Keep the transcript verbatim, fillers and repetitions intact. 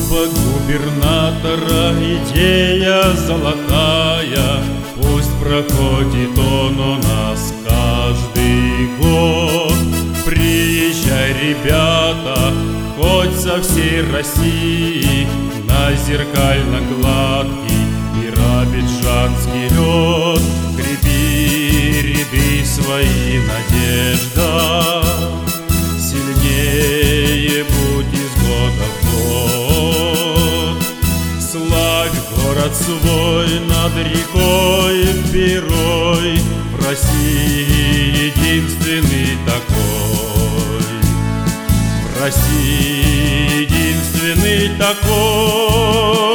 Нового губернатора идея золотая, пусть проходит он у нас каждый год. Приезжай, ребята, хоть со всей России, на зеркально-гладкий биробиджанский лед. Крепи ряды свои, надежда, сильнее будь из года в год. Славь город свой над рекой Берой, в России единственный такой, в России единственный такой.